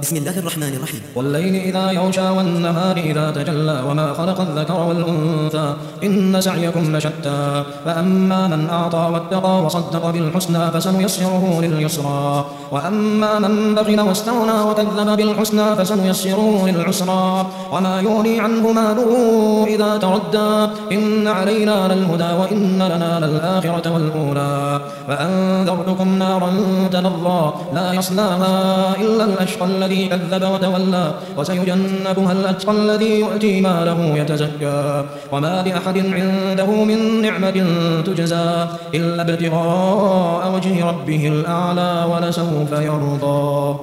بسم الله الرحمن الرحيم. والليل إذا يغشى والنهار إذا تجلى وما خلق الذكر والأنثى إن سعيكم لشتى فأما من أعطى واتقى وصدق بالحسنى فسنيسره لليسرى وأما من بخل واستغنى وكذب بالحسنى فسنيسره للعسرى وما يغني عنه ماله إذا تردى إن علينا للهدى وإن لنا للآخرة والأولى فأنذرتكم نارا تلظى لا يصلاها إلا الأشقى الذي كذب وتولى وسيجنبها الأتقى الذي يؤتي ماله يتزكى وما لأحد عنده من نعمة تجزى إلا ابتغاء وجه ربه الأعلى ولسوف يرضى.